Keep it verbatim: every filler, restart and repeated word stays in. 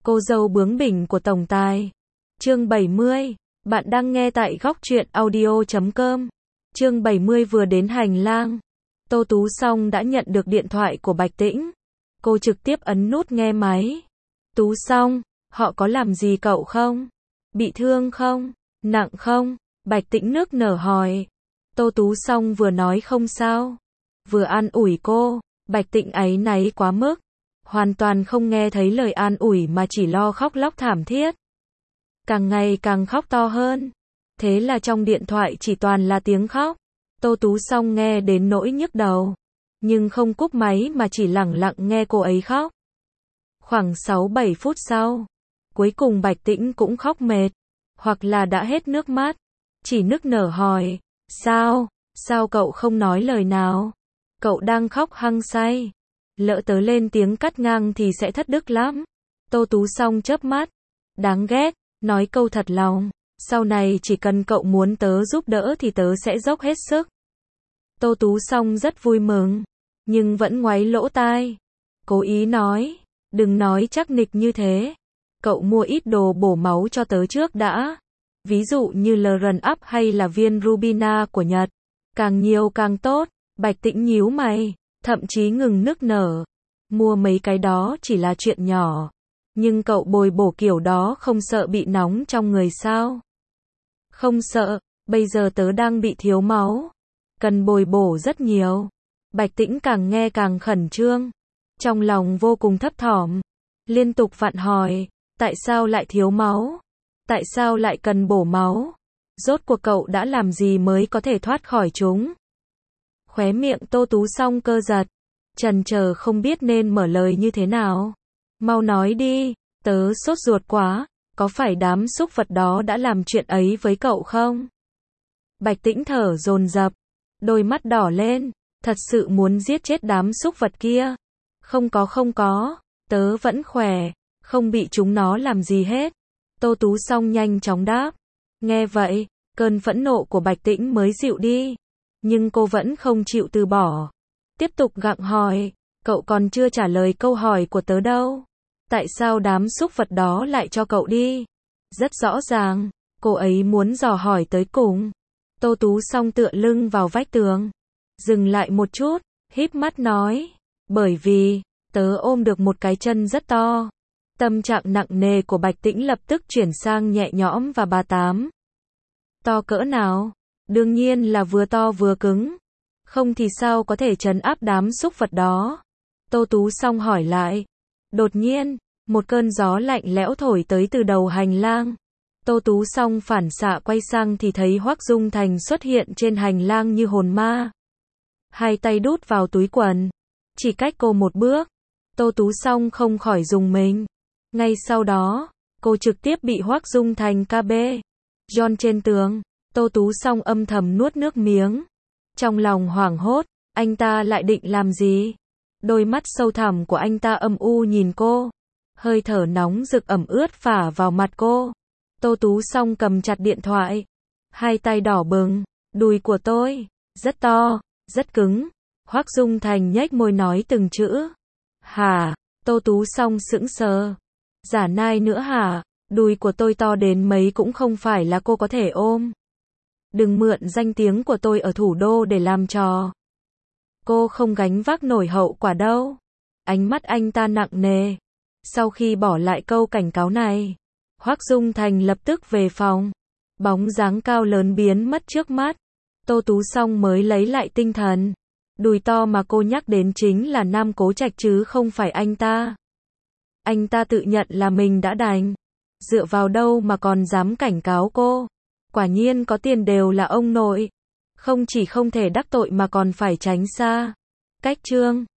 Cô dâu bướng bỉnh của tổng tài. Chương bảy mươi. Bạn đang nghe tại góc truyện audio chấm com. Chương bảy mươi vừa đến hành lang. Tô Tú Song đã nhận được điện thoại của Bạch Tĩnh. Cô trực tiếp ấn nút nghe máy. Tú Song, họ có làm gì cậu không? Bị thương không? Nặng không? Bạch Tĩnh nước nở hỏi. Tô Tú Song vừa nói không sao, vừa an ủi cô. Bạch Tĩnh áy náy quá mức, hoàn toàn không nghe thấy lời an ủi mà chỉ lo khóc lóc thảm thiết. Càng ngày càng khóc to hơn. Thế là trong điện thoại chỉ toàn là tiếng khóc. Tô Tú Song nghe đến nỗi nhức đầu, nhưng không cúp máy mà chỉ lẳng lặng nghe cô ấy khóc. Khoảng sáu bảy phút sau, cuối cùng Bạch Tĩnh cũng khóc mệt, hoặc là đã hết nước mắt, chỉ nức nở hỏi, sao, sao cậu không nói lời nào? Cậu đang khóc hăng say. Lỡ tớ lên tiếng cắt ngang thì sẽ thất đức lắm. Tô Tú Song chớp mắt. Đáng ghét, nói câu thật lòng. Sau này chỉ cần cậu muốn tớ giúp đỡ thì tớ sẽ dốc hết sức. Tô Tú Song rất vui mừng, nhưng vẫn ngoáy lỗ tai. Cố ý nói, đừng nói chắc nịch như thế. Cậu mua ít đồ bổ máu cho tớ trước đã. Ví dụ như lờ rờ ắp hay là viên Rubina của Nhật. Càng nhiều càng tốt. Bạch Tĩnh nhíu mày, thậm chí ngừng nức nở. Mua mấy cái đó chỉ là chuyện nhỏ. Nhưng cậu bồi bổ kiểu đó không sợ bị nóng trong người sao? Không sợ, bây giờ tớ đang bị thiếu máu. Cần bồi bổ rất nhiều. Bạch Tĩnh càng nghe càng khẩn trương. Trong lòng vô cùng thấp thỏm. Liên tục vặn hỏi, tại sao lại thiếu máu? Tại sao lại cần bổ máu? Rốt cuộc cậu đã làm gì mới có thể thoát khỏi chúng? Khóe miệng Tô Tú Song cơ giật, chần chờ không biết nên mở lời như thế nào. Mau nói đi, tớ sốt ruột quá, có phải đám súc vật đó đã làm chuyện ấy với cậu không? Bạch Tĩnh thở dồn dập, đôi mắt đỏ lên, thật sự muốn giết chết đám súc vật kia. Không có không có, tớ vẫn khỏe, không bị chúng nó làm gì hết. Tô Tú Song nhanh chóng đáp. Nghe vậy, cơn phẫn nộ của Bạch Tĩnh mới dịu đi. Nhưng cô vẫn không chịu từ bỏ. Tiếp tục gặng hỏi, cậu còn chưa trả lời câu hỏi của tớ đâu. Tại sao đám súc vật đó lại cho cậu đi? Rất rõ ràng, cô ấy muốn dò hỏi tới cùng. Tô Tú Song tựa lưng vào vách tường. Dừng lại một chút, híp mắt nói. Bởi vì, tớ ôm được một cái chân rất to. Tâm trạng nặng nề của Bạch Tĩnh lập tức chuyển sang nhẹ nhõm và ba tám. To cỡ nào? Đương nhiên là vừa to vừa cứng. Không thì sao có thể trấn áp đám súc vật đó? Tô Tú Song hỏi lại. Đột nhiên, một cơn gió lạnh lẽo thổi tới từ đầu hành lang. Tô Tú Song phản xạ quay sang thì thấy Hoắc Dung Thành xuất hiện trên hành lang như hồn ma. Hai tay đút vào túi quần. Chỉ cách cô một bước. Tô Tú Song không khỏi rùng mình. Ngay sau đó, cô trực tiếp bị Hoắc Dung Thành ca bê. John trên tường. Tô Tú Song âm thầm nuốt nước miếng. Trong lòng hoảng hốt, anh ta lại định làm gì? Đôi mắt sâu thẳm của anh ta âm u nhìn cô. Hơi thở nóng rực ẩm ướt phả vào mặt cô. Tô Tú Song cầm chặt điện thoại. Hai tay đỏ bừng. Đùi của tôi, rất to, rất cứng. Hoắc Dung Thành nhếch môi nói từng chữ. Hả? Tô Tú Song sững sờ. Giả nai nữa hả? Đùi của tôi to đến mấy cũng không phải là cô có thể ôm. Đừng mượn danh tiếng của tôi ở thủ đô để làm trò. Cô không gánh vác nổi hậu quả đâu. Ánh mắt anh ta nặng nề. Sau khi bỏ lại câu cảnh cáo này, Hoắc Dung Thành lập tức về phòng. Bóng dáng cao lớn biến mất trước mắt. Tô Tú Song mới lấy lại tinh thần. Đùi to mà cô nhắc đến chính là Nam Cố Trạch chứ không phải anh ta. Anh ta tự nhận là mình đã đành. Dựa vào đâu mà còn dám cảnh cáo cô? Quả nhiên có tiền đều là ông nội. Không chỉ không thể đắc tội mà còn phải tránh xa. Cách chương